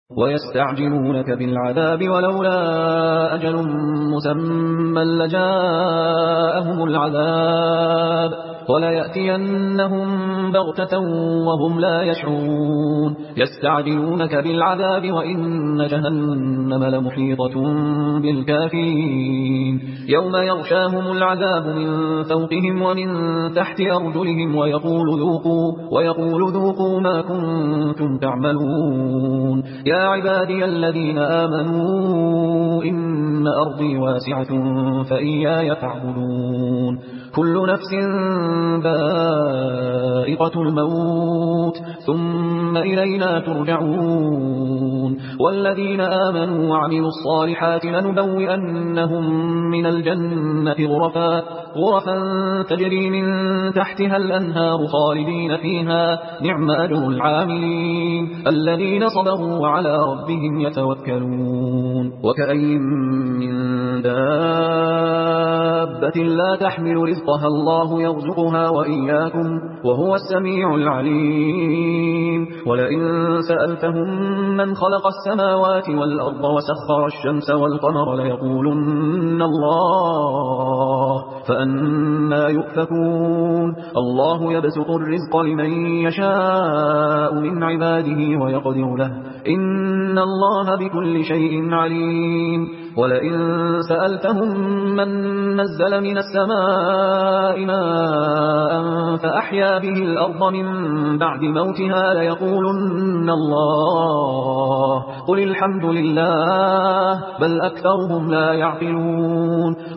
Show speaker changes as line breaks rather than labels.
ويستعجلونك بالعذاب ولولا أجل مسمى لجاءهم العذاب وليأتينهم بغتة وهم لا يشعرون يستعجلونك بالعذاب وإن جهنم لمحيطة بالكافرين يوم يغشاهم العذاب من فوقهم ومن تحت أرجلهم ويقول ذوقوا ما كنتم تعملون يا عبادي الذين آمنوا إن أرضي واسعة فإياي فاعبدون كل نفس ذائقة الموت ثم إلينا ترجعون والذين آمنوا وعملوا الصالحات لنبوئنهم من الجنة غرفا تجري من تحتها الأنهار خالدين فيها نعم أجر العاملين الذين صبروا وعلى ربهم يتوكلون وكأي من دابة لا تحمل رزقها الله يرزقها وإياكم وهو السميع العليم ولئن سألتهم من خلق السماوات والأرض وسخر الشمس والقمر ليقولن الله فأنا يؤفكون الله يبسط الرزق لمن يشاء من عباده ويقدر له إن الله بكل شيء عليم ولئن سألتهم من نزل من السماء ماء فأحيا به الأرض من بعد موتها ليقولن الله قل الحمد لله بل أكثرهم لا يعقلون